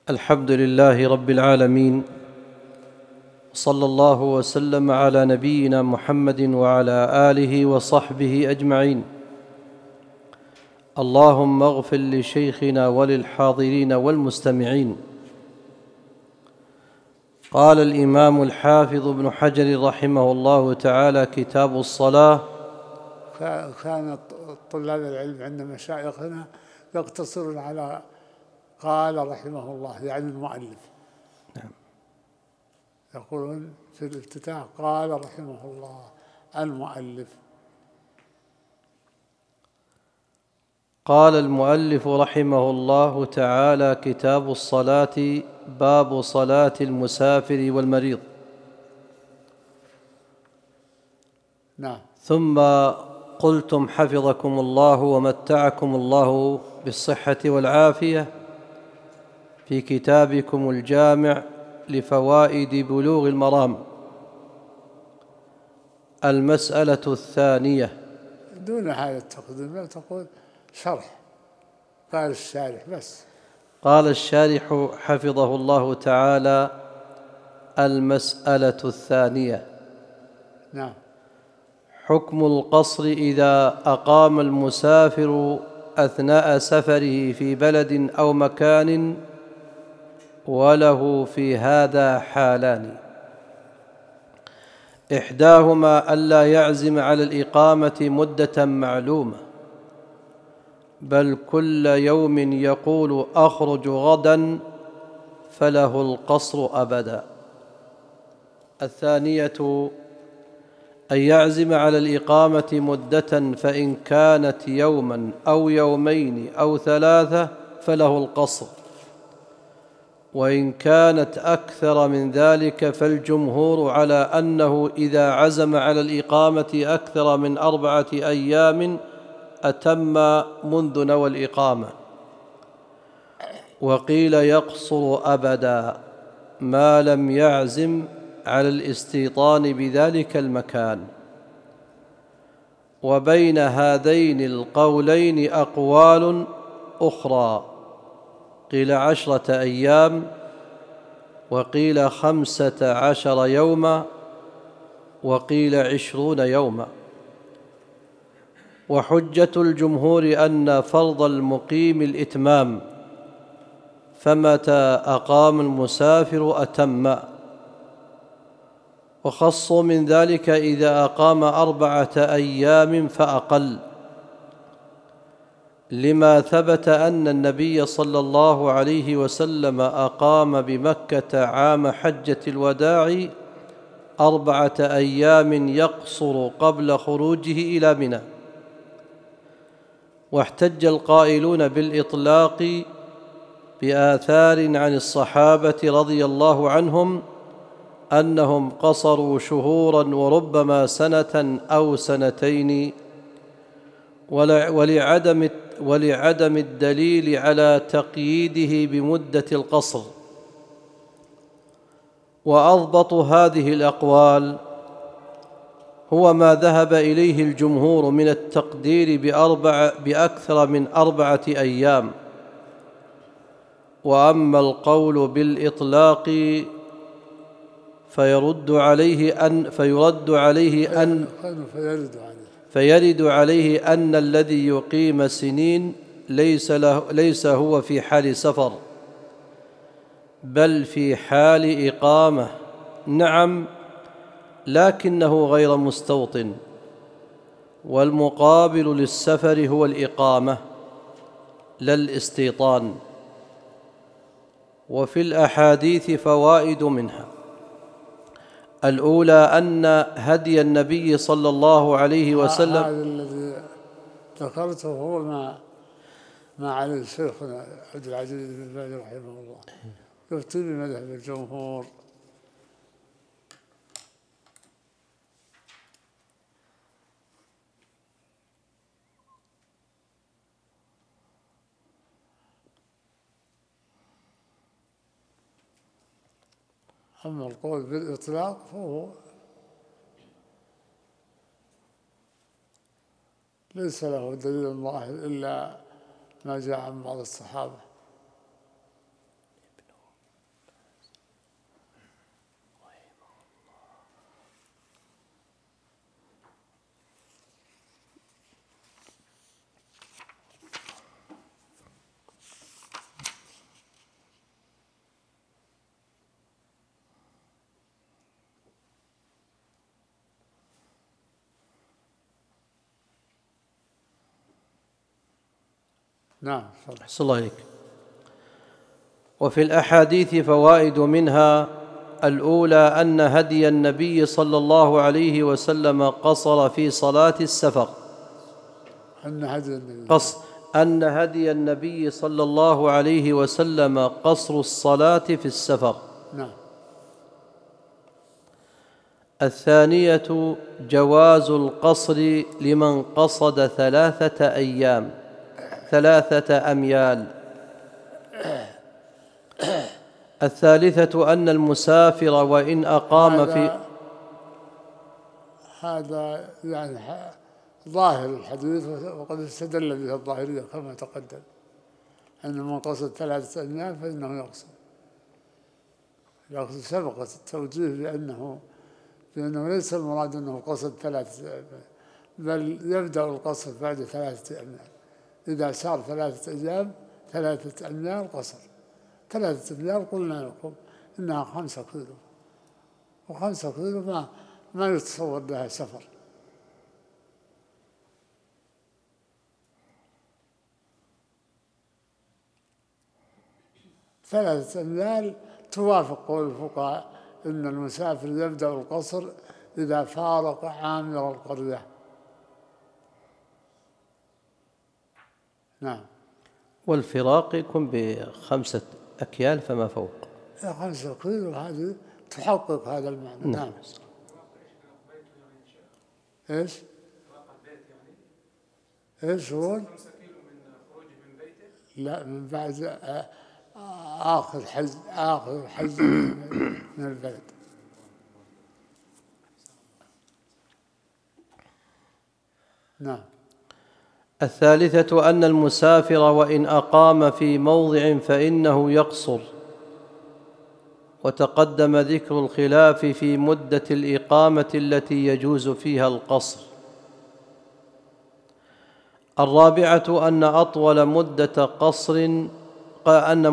الحمد لله رب العالمين، صلى الله وسلم على نبينا محمد وعلى آله وصحبه أجمعين. اللهم اغفر لشيخنا وللحاضرين والمستمعين. قال الإمام الحافظ ابن حجر رحمه الله تعالى: كتاب الصلاة. كان طلاب العلم عند مشايخنا يقتصرون على قال رحمه الله، يعني المؤلف. نعم. يقولون في الافتتاح قال رحمه الله المؤلف. قال المؤلف رحمه الله تعالى: كتاب الصلاة، باب صلاة المسافر والمريض. نعم. ثم قلتم حفظكم الله ومتعكم الله بالصحة والعافية في كتابكم الجامع لفوائد بلوغ المرام، المسألة الثانية. دون هذا التقديم لا تقول شرح، قال الشارح بس. قال الشارح حفظه الله تعالى: المسألة الثانية. نعم. حكم القصر إذا أقام المسافر أثناء سفره في بلد أو مكان، وله في هذا حالان: إحداهما ألا يعزم على الإقامة مدة معلومة، بل كل يوم يقول أخرج غدا، فله القصر أبدا. الثانية أن يعزم على الإقامة مدة، فإن كانت يوما أو يومين أو ثلاثة فله القصر، وإن كانت أكثر من ذلك فالجمهور على أنه إذا عزم على الإقامة أكثر من 4 أيام أتم منذ نوى الإقامة. وقيل يقصر أبدا ما لم يعزم على الاستيطان بذلك المكان. وبين هذين القولين أقوال أخرى، قيل 10 أيام، وقيل 15 يوما، وقيل 20 يوما. وحجة الجمهور أن فرض المقيم الإتمام، فمتى أقام المسافر أتم. وخصوا من ذلك إذا أقام 4 أيام فأقل، لما ثبت أن النبي صلى الله عليه وسلم أقام بمكة عام حجة الوداع 4 أيام يقصر قبل خروجه إلى منى. واحتج القائلون بالإطلاق بآثار عن الصحابة رضي الله عنهم أنهم قصروا شهورا وربما سنة أو سنتين، ولعدم الدليل على تقييده بمدة القصر. وأضبط هذه الأقوال هو ما ذهب إليه الجمهور من التقدير بأكثر من 4 أيام. وأما القول بالإطلاق فيرد عليه أن الذي يقيم سنين ليس هو في حال سفر، بل في حال إقامة. نعم، لكنه غير مستوطن، والمقابل للسفر هو الإقامة لا الاستيطان. وفي الأحاديث فوائد منها: الأولى أن هدي النبي صلى الله عليه وسلم. هذا الذي ذكرته هو ما عليه شيخنا عبد العزيز بن باز رحمه الله، يفتي بمذهب الجمهور. أما القول بالإطلاق فهو ليس له دليل ظاهر إلا ما جاء عن بعض الصحابة. نعم. أحسن الله إليك. وفي الأحاديث فوائد، منها: الأولى أن هدي النبي صلى الله عليه وسلم قصر في صلاة السفر. أن هدي النبي صلى الله عليه وسلم قصر الصلاة في السفر. نعم. الثانية جواز القصر لمن قصد 3 أميال. الثالثة أن المسافر وإن أقام في هذا يعني ظاهر الحديث، وقد استدل به الظاهرية كما تقدم، أن من قصد 3 أميال فإنه يقصد. سبق التوجيه بأنه ليس المراد أنه قصد 3 بل يبدأ القصر بعد 3 أميال. إذا صار 3 أيام 3 أميال قصر. 3 أميال قلنا لكم إنها 5 كيلو، و5 كيلو ما يتصور لها سفر. ثلاثة أميال توافق قول الفقهاء إن المسافر يبدأ القصر إذا فارق عامر القرية. نعم. والفراق يكون ب5 أكيال فما فوق. 5 كيلو هذه تحقق هذا المعنى. نعم. إيش؟ إيش هو؟ لا، من بعد آخر حج من البلد. نعم. الثالثة أن المسافر وإن أقام في موضع فإنه يقصر، وتقدم ذكر الخلاف في مدة الإقامة التي يجوز فيها القصر. الرابعة أن أطول مدة قصر أن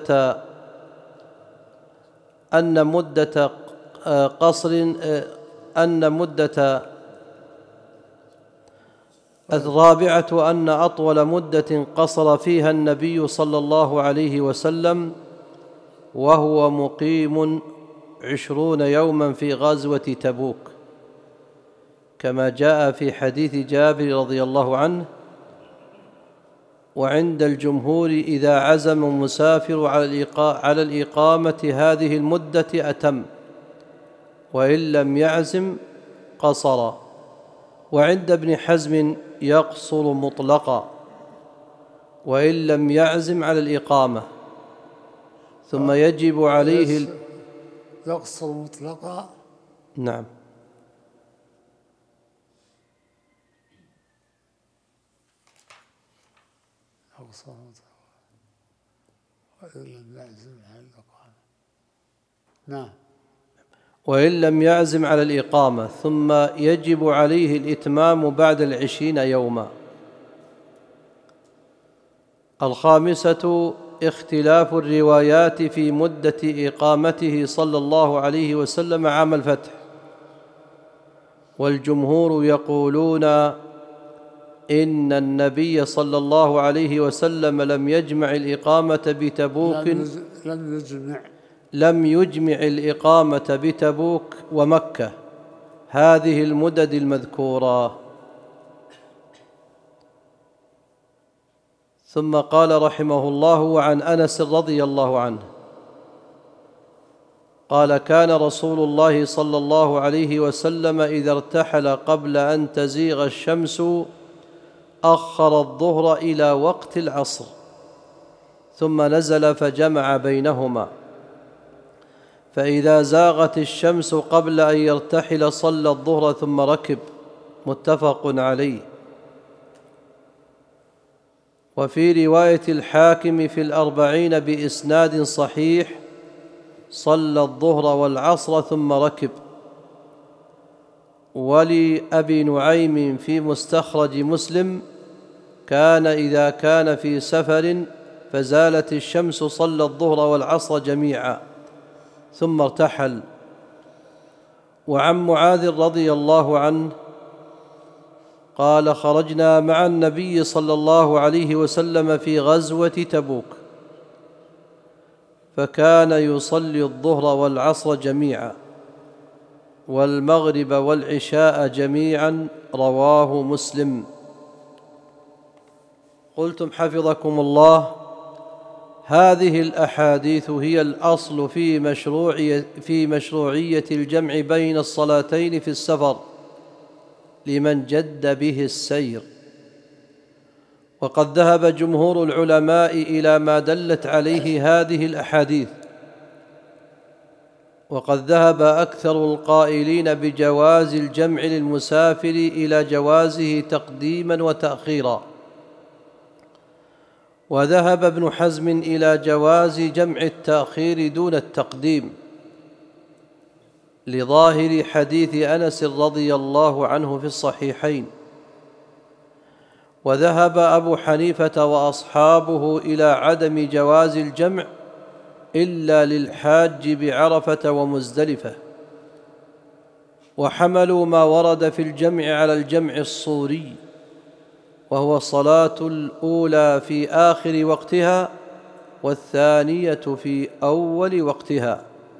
أطول مدة قصر فيها النبي صلى الله عليه وسلم وهو مقيم 20 يوما في غزوة تبوك، كما جاء في حديث جابر رضي الله عنه: وعند الجمهور إذا عزم المسافر على الإقامة هذه المدة أتم، وإن لم يعزم قصر. وعند ابن حزم يقصر مطلقا وإن لم يعزم على الإقامة، ثم يجب عليه يقصر مطلقا. نعم. نعم. وإن لم يعزم على الإقامة، ثم يجب عليه الإتمام بعد 20 يوما. الخامسة اختلاف الروايات في مدة إقامته صلى الله عليه وسلم عام الفتح، والجمهور يقولون إن النبي صلى الله عليه وسلم لم يجمع الإقامة بتبوك لم يجمع الإقامة بتبوك ومكة هذه المدد المذكورة. ثم قال رحمه الله: وعن أنس رضي الله عنه قال: كان رسول الله صلى الله عليه وسلم إذا ارتحل قبل أن تزيغ الشمس أخر الظهر إلى وقت العصر، ثم نزل فجمع بينهما، فإذا زاغت الشمس قبل أن يرتحل صلى الظهر ثم ركب. متفق عليه. وفي رواية الحاكم في 40 بإسناد صحيح: صلى الظهر والعصر ثم ركب. ولأبي نعيم في مستخرج مسلم: كان إذا كان في سفر فزالت الشمس صلى الظهر والعصر جميعا ثم ارتحل. وعن معاذ رضي الله عنه قال: خرجنا مع النبي صلى الله عليه وسلم في غزوة تبوك، فكان يصلي الظهر والعصر جميعا والمغرب والعشاء جميعا. رواه مسلم. قلتم حفظكم الله: هذه الأحاديث هي الأصل في مشروعية الجمع بين الصلاتين في السفر لمن جد به السير، وقد ذهب جمهور العلماء إلى ما دلت عليه هذه الأحاديث، وقد ذهب أكثر القائلين بجواز الجمع للمسافر إلى جوازه تقديما وتأخيرا، وذهب ابن حزم إلى جواز جمع التأخير دون التقديم لظاهر حديث أنس رضي الله عنه في الصحيحين، وذهب أبو حنيفة وأصحابه إلى عدم جواز الجمع إلا للحاج بعرفة ومزدلفة، وحملوا ما ورد في الجمع على الجمع الصوري، وهو الصلاة الأولى في آخر وقتها والثانية في أول وقتها.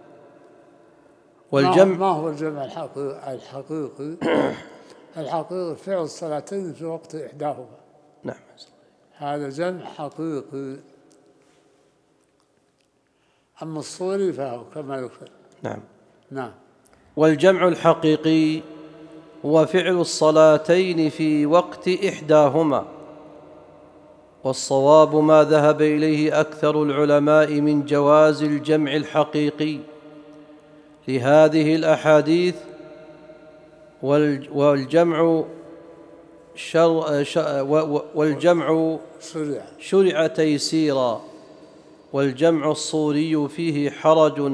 والجمع ما هو الجمع الحقيقي؟ الحقيقي فعل الصلاتين في وقت إحداهما. نعم، هذا جمع حقيقي. أما الصوري فهو كما يقول. نعم. والجمع الحقيقي هو فعل الصلاتين في وقت إحداهما، والصواب ما ذهب إليه أكثر العلماء من جواز الجمع الحقيقي لهذه الأحاديث. والجمع شرع تيسيرا، والجمع الصوري فيه حرج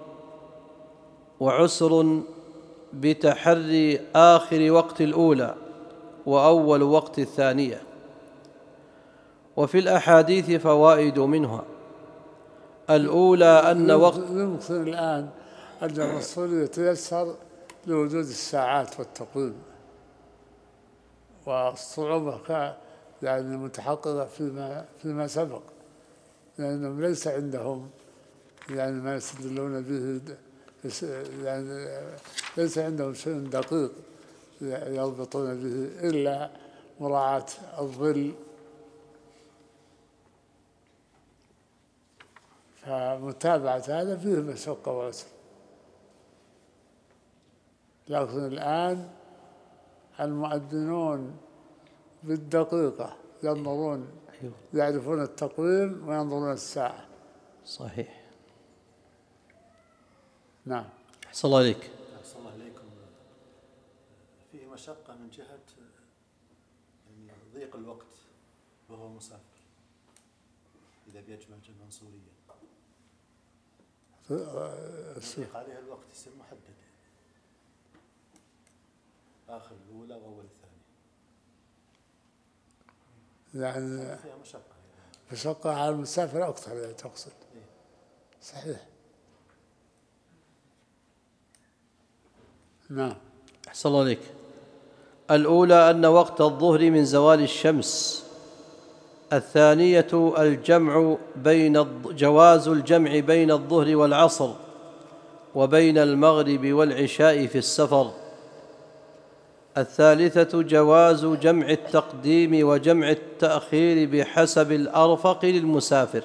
وعسر بتحري آخر وقت الأولى وأول وقت الثانية. وفي الأحاديث فوائد منها: الأولى أن وقت يمكن الآن الجمع الصوري يتيسر لوجود الساعات والتقويم، والصعوبة يعني متحققة فيما سبق، لأنهم ليس عندهم يعني ما يستدلون به، يعني ليس عندهم شيء دقيق يضبطون به إلا مراعاة الظل، فمتابعة هذا فيه مشقة وعسر. لكن الآن المؤذنون بالدقيقة ينظرون، يعرفون التقويم وينظرون الساعة. صحيح. نعم. أحسن الله عليك. أحسن الله عليكم. فيه مشقة من جهة يعني ضيق الوقت وهو مسافر إذا بيجمع جمعا صوريا، يضيق عليه الوقت، يصير محدد آخر الأولى وأول الثانية، يعني فيها مشقة مشقة على المسافر أكثر يعني تقصد. صحيح. نعم. أحسن الله عليك. الأولى أن وقت الظهر من زوال الشمس. الثانية جواز الجمع بين الظهر والعصر وبين المغرب والعشاء في السفر. الثالثة جواز جمع التقديم وجمع التأخير بحسب الأرفق للمسافر.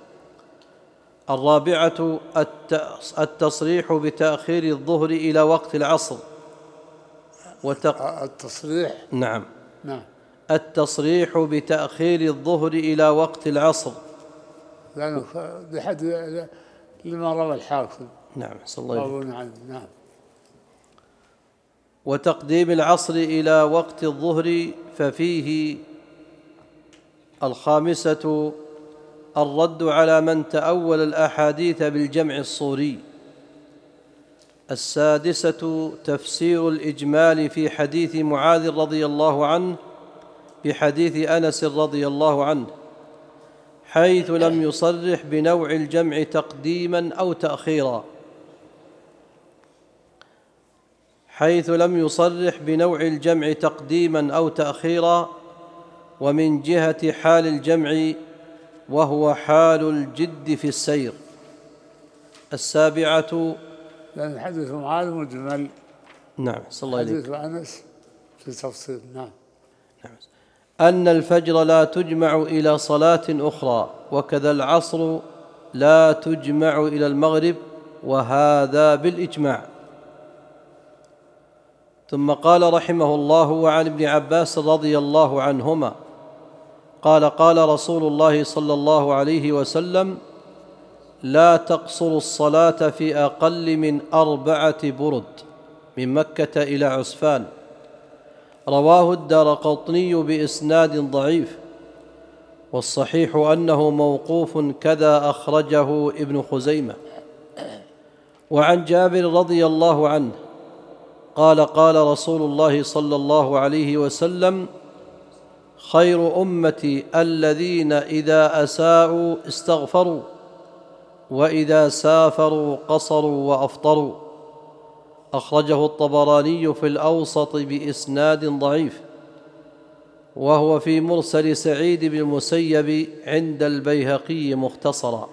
الرابعة التصريح بتأخير الظهر إلى وقت العصر. التصريح. نعم. التصريح بتأخير الظهر إلى وقت العصر، لأنه بحد لما روى الحاكم. نعم. صلى الله عليه وسلم. نعم. وتقديم العصر إلى وقت الظهر ففيه. الخامسة الرد على من تأول الأحاديث بالجمع الصوري. السادسة تفسير الإجمال في حديث معاذ رضي الله عنه بحديث أنس رضي الله عنه، حيث لم يصرح بنوع الجمع تقديما أو تأخيرا، حيث لم يصرح بنوع الجمع تقديما أو تأخيرا، ومن جهة حال الجمع وهو حال الجد في السير. 7. لأن حديث معاذ مجمل. نعم، صلى الله عليه حديث أنس في تفصيل. نعم. أن الفجر لا تجمع إلى صلاة أخرى، وكذا العصر لا تجمع إلى المغرب، وهذا بالإجماع. ثم قال رحمه الله: وعن ابن عباس رضي الله عنهما قال: قال رسول الله صلى الله عليه وسلم: لا تقصروا الصلاة في أقل من 4 برد من مكة إلى عسفان. رواه الدارقطني بإسناد ضعيف، والصحيح أنه موقوف، كذا أخرجه ابن خزيمة. وعن جابر رضي الله عنه قال: قال رسول الله صلى الله عليه وسلم: خير أمتي الذين إذا أساءوا استغفروا، وإذا سافروا قصروا وأفطروا. أخرجه الطبراني في الأوسط بإسناد ضعيف، وهو في مرسل سعيد بن المسيب عند البيهقي مختصرا.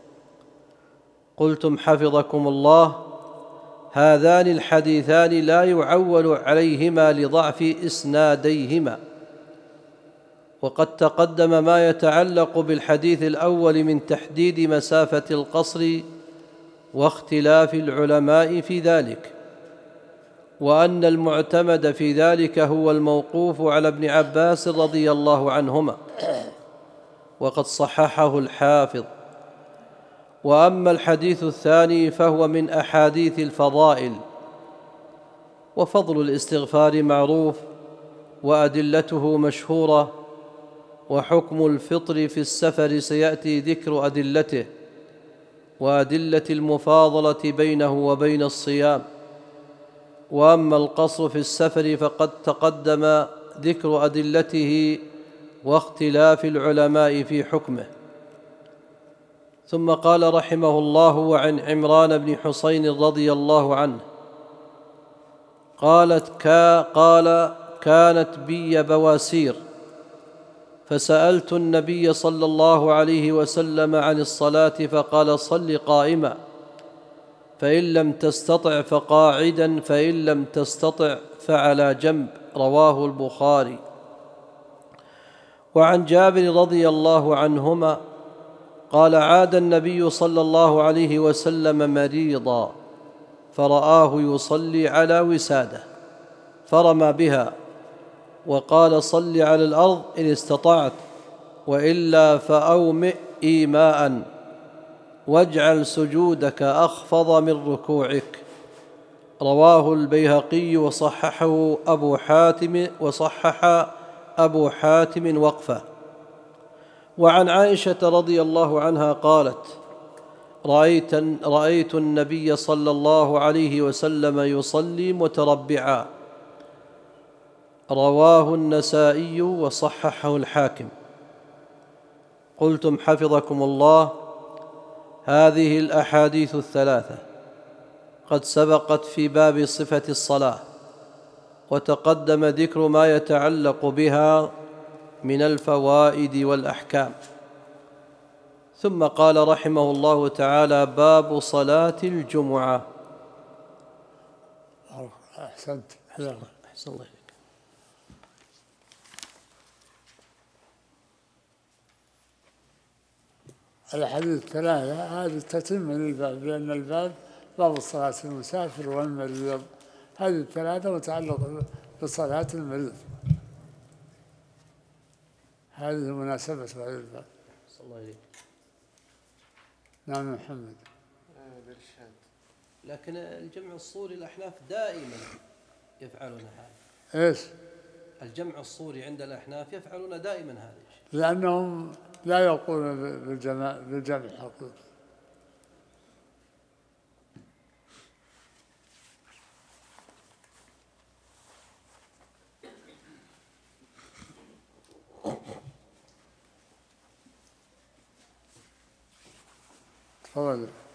قلتم حفظكم الله: هذان الحديثان لا يعول عليهما لضعف إسناديهما، وقد تقدم ما يتعلق بالحديث الأول من تحديد مسافة القصر واختلاف العلماء في ذلك، وأن المعتمد في ذلك هو الموقوف على ابن عباس رضي الله عنهما، وقد صححه الحافظ. وأما الحديث الثاني فهو من أحاديث الفضائل، وفضل الاستغفار معروف وأدلته مشهورة، وحكم الفطر في السفر سيأتي ذكر أدلته وأدلة المفاضلة بينه وبين الصيام. وأما القصر في السفر فقد تقدم ذكر أدلته واختلاف العلماء في حكمه. ثم قال رحمه الله: وعن عمران بن حسين رضي الله عنه قال: كانت بي بواسير، فسألت النبي صلى الله عليه وسلم عن الصلاة فقال: صل قائما، فإن لم تستطع فقاعدا، فإن لم تستطع فعلى جنب. رواه البخاري. وعن جابر رضي الله عنهما قال: عاد النبي صلى الله عليه وسلم مريضا، فرآه يصلي على وساده، فرمى بها وقال: صل على الأرض إن استطعت، وإلا فأومئ إيماء، واجعل سجودك أخفض من ركوعك. رواه البيهقي وصححه أبو حاتم وقفه. وعن عائشة رضي الله عنها قالت: رأيت النبي صلى الله عليه وسلم يصلي متربعا. رواه النسائي وصححه الحاكم. قلتم حفظكم الله: هذه الأحاديث الثلاثة قد سبقت في باب صفة الصلاة، وتقدم ذكر ما يتعلق بها من الفوائد والأحكام. ثم قال رحمه الله تعالى: باب صلاة الجمعة. أحسنت. أحسن الله إليك. الحديث الثلاثة هذه تتم للباب، لأن الباب باب الصلاة المسافر والمريض، هذه الثلاثة متعلقة بصلاة المريض، هذه مناسبة هذا الباب. صلى الله عليه. نعم محمد. لكن الجمع الصوري الأحناف دائما يفعلون هذا. إيش؟ الجمع الصوري عند الأحناف يفعلون دائما هذا الشيء، لأنهم لا يقولون بالجمع الحقيقي. تفضل.